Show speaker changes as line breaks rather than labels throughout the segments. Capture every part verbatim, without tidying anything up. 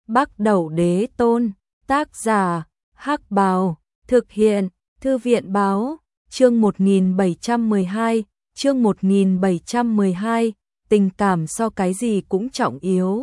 Bắc Đẩu Đế Tôn, tác giả, Hắc Bào, thực hiện, Thư viện báo, chương một nghìn bảy trăm mười hai, chương một nghìn bảy trăm mười hai, tình cảm so cái gì cũng trọng yếu.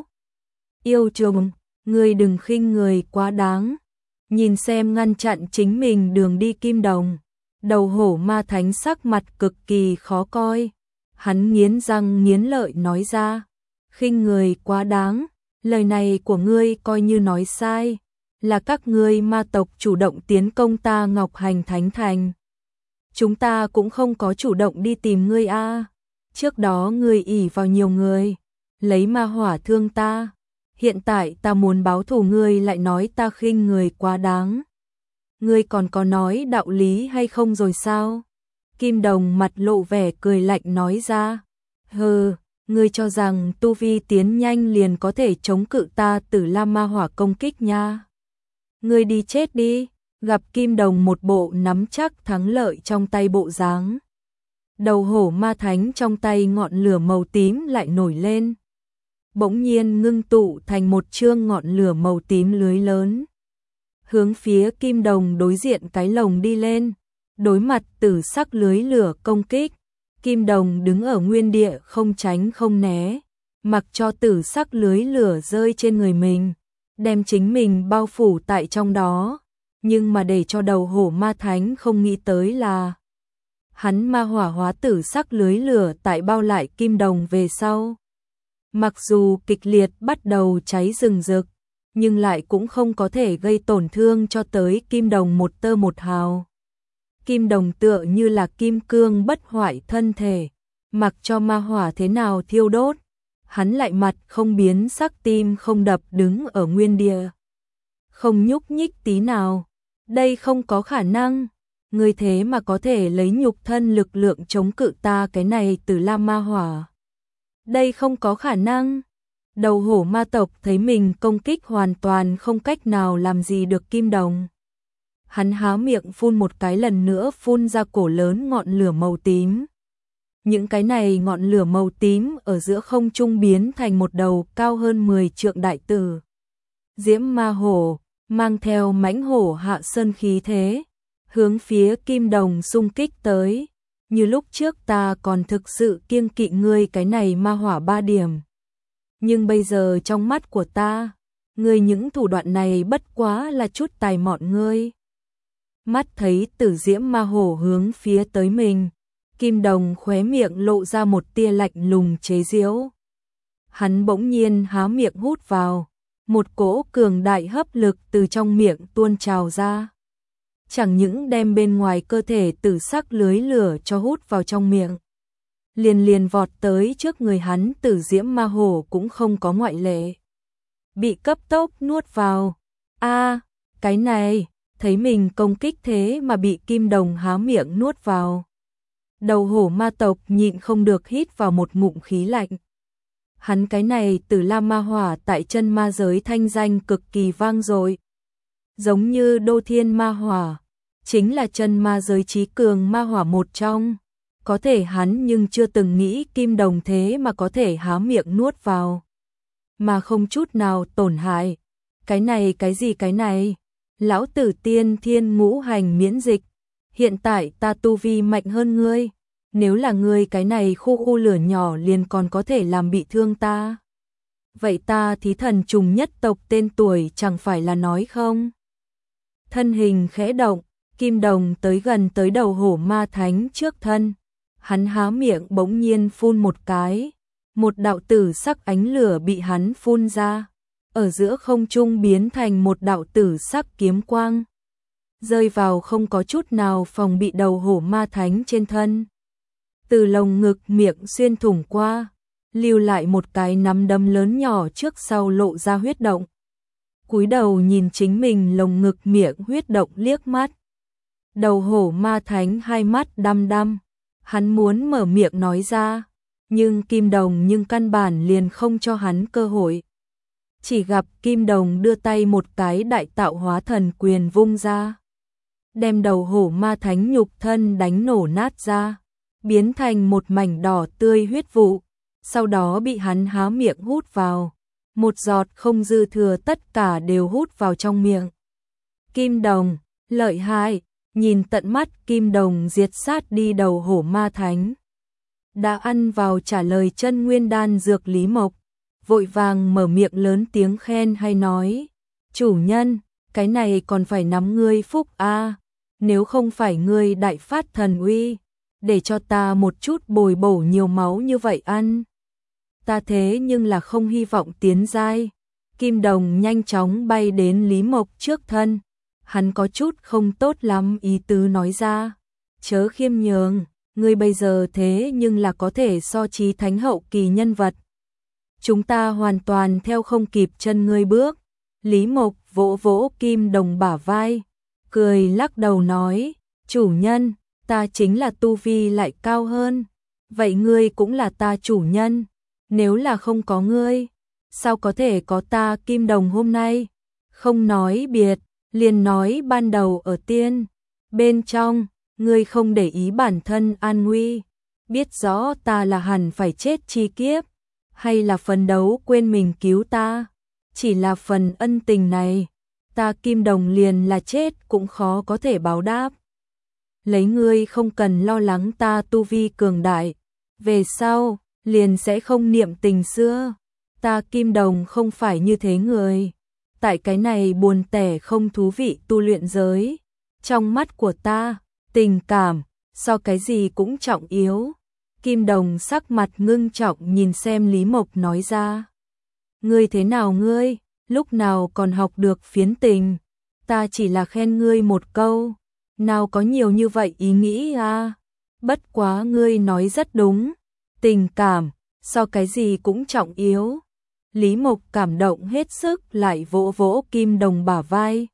Yêu chồng, người đừng khinh người quá đáng. Nhìn xem ngăn chặn chính mình đường đi Kim Đồng, đầu hổ ma thánh sắc mặt cực kỳ khó coi. Hắn nghiến răng nghiến lợi nói ra, khinh người quá đáng, lời này của ngươi coi như nói sai, là các ngươi ma tộc chủ động tiến công ta Ngọc Hành Thánh Thành. Chúng ta cũng không có chủ động đi tìm ngươi a. Trước đó ngươi ỷ vào nhiều người, lấy ma hỏa thương ta, hiện tại ta muốn báo thù ngươi lại nói ta khinh người quá đáng. Ngươi còn có nói đạo lý hay không rồi sao? Kim Đồng mặt lộ vẻ cười lạnh nói ra, hừ, ngươi cho rằng tu vi tiến nhanh liền có thể chống cự ta Tử Lam ma hỏa công kích nha. Ngươi đi chết đi. Gặp Kim Đồng một bộ nắm chắc thắng lợi trong tay bộ dáng. Đầu hổ ma thánh trong tay ngọn lửa màu tím lại nổi lên. Bỗng nhiên ngưng tụ thành một chương ngọn lửa màu tím lưới lớn. Hướng phía Kim Đồng đối diện cái lồng đi lên. Đối mặt tử sắc lưới lửa công kích. Kim Đồng đứng ở nguyên địa không tránh không né. Mặc cho tử sắc lưới lửa rơi trên người mình. Đem chính mình bao phủ tại trong đó. Nhưng mà để cho đầu hổ ma thánh không nghĩ tới là hắn ma hỏa hóa tử sắc lưới lửa tại bao lại Kim Đồng về sau. Mặc dù kịch liệt bắt đầu cháy rừng rực, nhưng lại cũng không có thể gây tổn thương cho tới Kim Đồng một tơ một hào. Kim Đồng tựa như là kim cương bất hoại thân thể, mặc cho ma hỏa thế nào thiêu đốt, hắn lại mặt không biến sắc tim không đập đứng ở nguyên địa. Không nhúc nhích tí nào. Đây không có khả năng, ngươi thế mà có thể lấy nhục thân lực lượng chống cự ta cái này Tử Lam ma hỏa. Đây không có khả năng. Đầu hổ ma tộc thấy mình công kích hoàn toàn không cách nào làm gì được Kim Đồng. Hắn há miệng phun một cái lần nữa phun ra cổ lớn ngọn lửa màu tím. Những cái này ngọn lửa màu tím ở giữa không trung biến thành một đầu cao hơn mười trượng đại tử. Diễm ma hổ. Mang theo mãnh hổ hạ sơn khí thế, hướng phía Kim Đồng xung kích tới. Như lúc trước ta còn thực sự kiêng kỵ ngươi cái này ma hỏa ba điểm. Nhưng bây giờ trong mắt của ta, ngươi những thủ đoạn này bất quá là chút tài mọn ngươi. Mắt thấy tử diễm ma hổ hướng phía tới mình, Kim Đồng khóe miệng lộ ra một tia lạnh lùng chế giễu. Hắn bỗng nhiên há miệng hút vào. Một cỗ cường đại hấp lực từ trong miệng tuôn trào ra. Chẳng những đem bên ngoài cơ thể tử sắc lưới lửa cho hút vào trong miệng. Liền liền vọt tới trước người hắn tử diễm ma hổ cũng không có ngoại lệ. Bị cấp tốc nuốt vào. A, cái này, thấy mình công kích thế mà bị Kim Đồng há miệng nuốt vào. Đầu hổ ma tộc nhịn không được hít vào một ngụm khí lạnh. Hắn cái này Tử Lam ma hỏa tại chân ma giới thanh danh cực kỳ vang dội. Giống như Đô Thiên ma hỏa, chính là chân ma giới trí cường ma hỏa một trong. Có thể hắn nhưng chưa từng nghĩ Kim Đồng thế mà có thể há miệng nuốt vào. Mà không chút nào tổn hại. Cái này cái gì cái này? Lão tử tiên thiên ngũ hành miễn dịch. Hiện tại ta tu vi mạnh hơn ngươi. Nếu là ngươi cái này khu khu lửa nhỏ liền còn có thể làm bị thương ta. Vậy ta thí thần trùng nhất tộc tên tuổi chẳng phải là nói không? Thân hình khẽ động, Kim Đồng tới gần tới đầu hổ ma thánh trước thân. Hắn há miệng bỗng nhiên phun một cái. Một đạo tử sắc ánh lửa bị hắn phun ra. Ở giữa không trung biến thành một đạo tử sắc kiếm quang. Rơi vào không có chút nào phòng bị đầu hổ ma thánh trên thân. Từ lồng ngực miệng xuyên thủng qua, lưu lại một cái nắm đấm lớn nhỏ trước sau lộ ra huyết động. Cúi đầu nhìn chính mình lồng ngực miệng huyết động liếc mắt. Đầu hổ ma thánh hai mắt đăm đăm, hắn muốn mở miệng nói ra, nhưng Kim Đồng nhưng căn bản liền không cho hắn cơ hội. Chỉ gặp Kim Đồng đưa tay một cái đại tạo hóa thần quyền vung ra, đem đầu hổ ma thánh nhục thân đánh nổ nát ra. Biến thành một mảnh đỏ tươi huyết vụ, sau đó bị hắn há miệng hút vào. một giọt không dư thừa tất cả đều hút vào trong miệng. Kim Đồng, lợi hại, nhìn tận mắt Kim Đồng diệt sát đi đầu hổ ma thánh. Đã ăn vào trả lời chân nguyên đan dược Lý Mộc, vội vàng mở miệng lớn tiếng khen hay nói, chủ nhân, cái này còn phải nắm ngươi phúc a, nếu không phải ngươi đại phát thần uy, để cho ta một chút bồi bổ nhiều máu như vậy ăn. Ta thế nhưng là không hy vọng tiến giai. Kim Đồng nhanh chóng bay đến Lý Mộc trước thân, hắn có chút không tốt lắm ý tứ nói ra, chớ khiêm nhường, ngươi bây giờ thế nhưng là có thể so chí thánh hậu kỳ nhân vật. Chúng ta hoàn toàn theo không kịp chân ngươi bước. Lý Mộc vỗ vỗ Kim Đồng bả vai, cười lắc đầu nói, chủ nhân, ta chính là tu vi lại cao hơn, vậy ngươi cũng là ta chủ nhân, nếu là không có ngươi, sao có thể có ta Kim Đồng hôm nay, không nói biệt, liền nói ban đầu ở tiên, bên trong, ngươi không để ý bản thân an nguy, biết rõ ta là hẳn phải chết chi kiếp, hay là phấn đấu quên mình cứu ta, chỉ là phần ân tình này, ta Kim Đồng liền là chết cũng khó có thể báo đáp. Lấy ngươi không cần lo lắng ta tu vi cường đại, về sau, liền sẽ không niệm tình xưa, ta Kim Đồng không phải như thế người. Tại cái này buồn tẻ không thú vị tu luyện giới, trong mắt của ta, tình cảm, so cái gì cũng trọng yếu. Kim Đồng sắc mặt ngưng trọng nhìn xem Lý Mộc nói ra. Ngươi thế nào ngươi, lúc nào còn học được phiến tình, ta chỉ là khen ngươi một câu, nào có nhiều như vậy ý nghĩ à, bất quá ngươi nói rất đúng, tình cảm, so cái gì cũng trọng yếu. Lý Mộc cảm động hết sức lại vỗ vỗ Kim Đồng bả vai.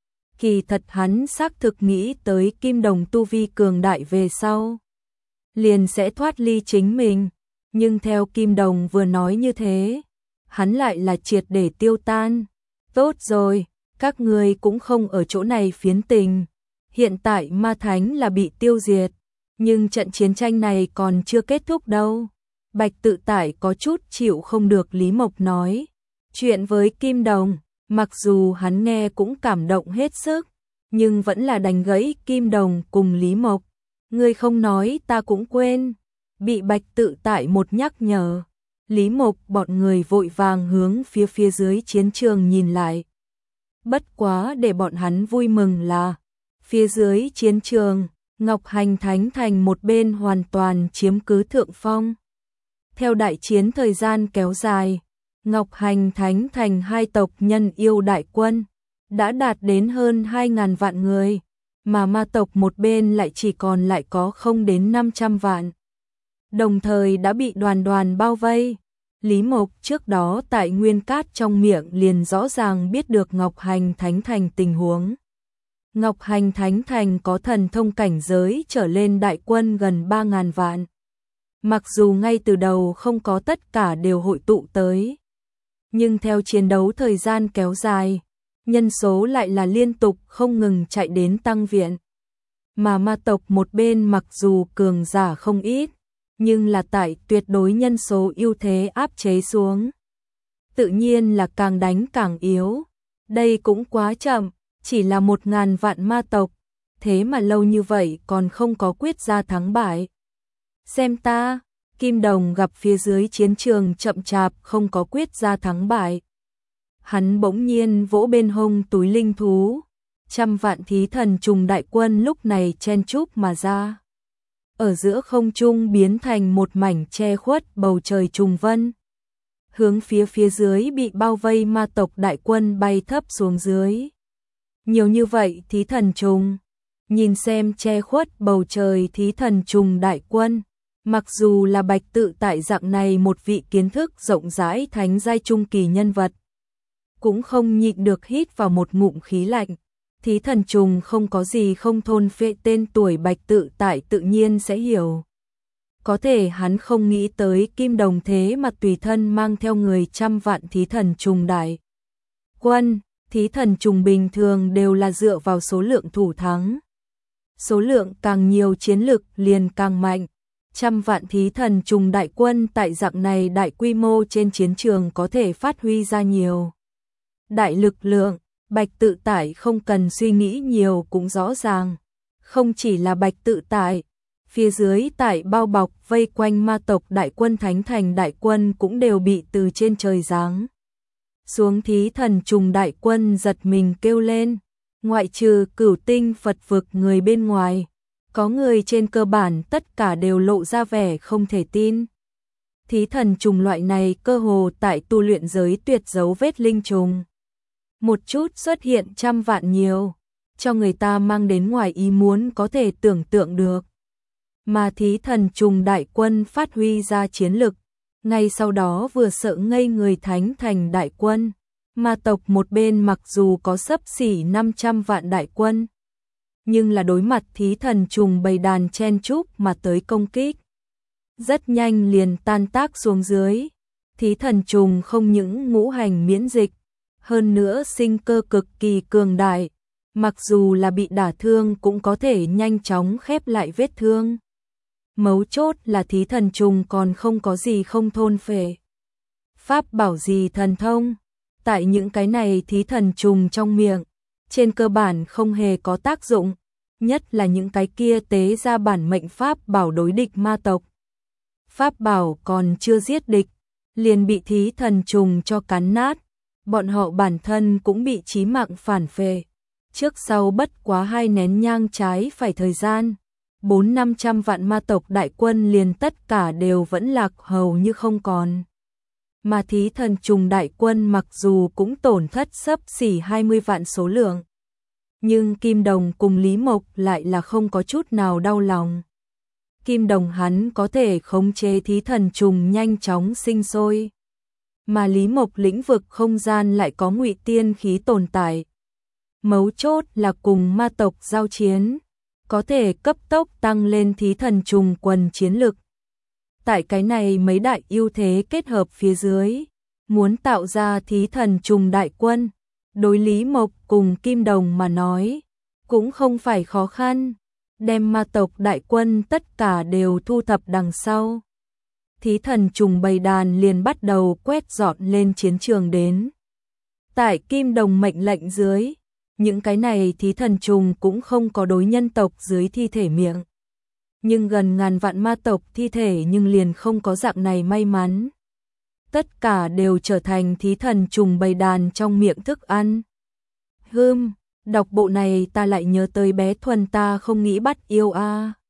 Kỳ thật hắn xác thực nghĩ tới Kim Đồng tu vi cường đại về sau, liền sẽ thoát ly chính mình, nhưng theo Kim Đồng vừa nói như thế, hắn lại là triệt để tiêu tan. Tốt rồi, các ngươi cũng không ở chỗ này phiến tình, hiện tại ma thánh là bị tiêu diệt, nhưng trận chiến tranh này còn chưa kết thúc đâu. Bạch Tự Tại có chút chịu không được Lý Mộc nói chuyện với Kim Đồng, mặc dù hắn nghe cũng cảm động hết sức, nhưng vẫn là đánh gãy Kim Đồng cùng Lý Mộc. Ngươi không nói ta cũng quên. Bị Bạch Tự Tại một nhắc nhở, Lý Mộc bọn người vội vàng hướng phía phía dưới chiến trường nhìn lại. Bất quá để bọn hắn vui mừng là, phía dưới chiến trường, Ngọc Hành Thánh Thành một bên hoàn toàn chiếm cứ thượng phong. Theo đại chiến thời gian kéo dài, Ngọc Hành Thánh Thành hai tộc nhân yêu đại quân đã đạt đến hơn hai ngàn vạn người, mà ma tộc một bên lại chỉ còn lại có không đến năm trăm vạn. Đồng thời đã bị đoàn đoàn bao vây. Lý Mộc trước đó tại Nguyên Cát trong miệng liền rõ ràng biết được Ngọc Hành Thánh Thành tình huống. Ngọc Hành Thánh Thành có thần thông cảnh giới trở lên đại quân gần ba ngàn vạn. Mặc dù ngay từ đầu không có tất cả đều hội tụ tới, nhưng theo chiến đấu thời gian kéo dài, nhân số lại là liên tục không ngừng chạy đến tăng viện. Mà ma tộc một bên mặc dù cường giả không ít, nhưng là tại tuyệt đối nhân số ưu thế áp chế xuống. Tự nhiên là càng đánh càng yếu. Đây cũng quá chậm, chỉ là một ngàn vạn ma tộc, thế mà lâu như vậy còn không có quyết ra thắng bại. Xem ta, Kim Đồng gặp phía dưới chiến trường chậm chạp không có quyết ra thắng bại. Hắn bỗng nhiên vỗ bên hông túi linh thú, trăm vạn thí thần trùng đại quân lúc này chen chúc mà ra. Ở giữa không trung biến thành một mảnh che khuất bầu trời trùng vân. Hướng phía phía dưới bị bao vây ma tộc đại quân bay thấp xuống dưới. Nhiều như vậy thí thần trùng, nhìn xem che khuất bầu trời thí thần trùng đại quân. Mặc dù là Bạch Tự Tại dạng này một vị kiến thức rộng rãi thánh giai trung kỳ nhân vật, cũng không nhịn được hít vào một ngụm khí lạnh. Thí thần trùng không có gì không thôn phệ, tên tuổi Bạch Tự Tại tự nhiên sẽ hiểu. Có thể hắn không nghĩ tới Kim Đồng thế mà tùy thân mang theo người trăm vạn thí thần trùng đại quân. Thí thần trùng bình thường đều là dựa vào số lượng thủ thắng. Số lượng càng nhiều chiến lực liền càng mạnh. Trăm vạn thí thần trùng đại quân tại dạng này đại quy mô trên chiến trường có thể phát huy ra nhiều đại lực lượng. Bạch Tự Tại không cần suy nghĩ nhiều cũng rõ ràng. Không chỉ là Bạch Tự Tại, phía dưới tại bao bọc vây quanh ma tộc đại quân Thánh Thành đại quân cũng đều bị từ trên trời giáng xuống thí thần trùng đại quân giật mình kêu lên. Ngoại trừ Cửu Tinh Phật vực người bên ngoài, có người trên cơ bản tất cả đều lộ ra vẻ không thể tin. Thí thần trùng loại này cơ hồ tại tu luyện giới tuyệt dấu vết linh trùng. Một chút xuất hiện trăm vạn nhiều, cho người ta mang đến ngoài ý muốn có thể tưởng tượng được. Mà thí thần trùng đại quân phát huy ra chiến lực, ngay sau đó vừa sợ ngây người Thánh Thành đại quân. Ma tộc một bên mặc dù có xấp xỉ năm trăm vạn đại quân, nhưng là đối mặt thí thần trùng bầy đàn chen chúc mà tới công kích. Rất nhanh liền tan tác xuống dưới. Thí thần trùng không những ngũ hành miễn dịch, hơn nữa sinh cơ cực kỳ cường đại, mặc dù là bị đả thương cũng có thể nhanh chóng khép lại vết thương. Mấu chốt là thí thần trùng còn không có gì không thôn phệ. Pháp bảo gì thần thông, tại những cái này thí thần trùng trong miệng, trên cơ bản không hề có tác dụng, nhất là những cái kia tế ra bản mệnh pháp bảo đối địch ma tộc. Pháp bảo còn chưa giết địch, liền bị thí thần trùng cho cắn nát, bọn họ bản thân cũng bị chí mạng phản phệ. Trước sau bất quá hai nén nhang trái phải thời gian, bốn năm trăm vạn ma tộc đại quân liền tất cả đều vẫn lạc hầu như không còn. Mà thí thần trùng đại quân mặc dù cũng tổn thất xấp xỉ hai mươi vạn số lượng, nhưng Kim Đồng cùng Lý Mộc lại là không có chút nào đau lòng. Kim Đồng hắn có thể khống chế thí thần trùng nhanh chóng sinh sôi, mà Lý Mộc lĩnh vực không gian lại có ngụy tiên khí tồn tại. Mấu chốt là cùng ma tộc giao chiến, có thể cấp tốc tăng lên thí thần trùng quần chiến lực. Tại cái này mấy đại ưu thế kết hợp phía dưới, muốn tạo ra thí thần trùng đại quân, đối Lý Mộc cùng Kim Đồng mà nói, cũng không phải khó khăn. Đem ma tộc đại quân tất cả đều thu thập đằng sau, thí thần trùng bầy đàn liền bắt đầu quét dọn lên chiến trường đến. Tại Kim Đồng mệnh lệnh dưới, những cái này thí thần trùng cũng không có đối nhân tộc dưới thi thể miệng. Nhưng gần ngàn vạn ma tộc thi thể nhưng liền không có dạng này may mắn. Tất cả đều trở thành thí thần trùng bầy đàn trong miệng thức ăn. Hưm, đọc bộ này ta lại nhớ tới bé Thuần ta không nghĩ bắt yêu a. À.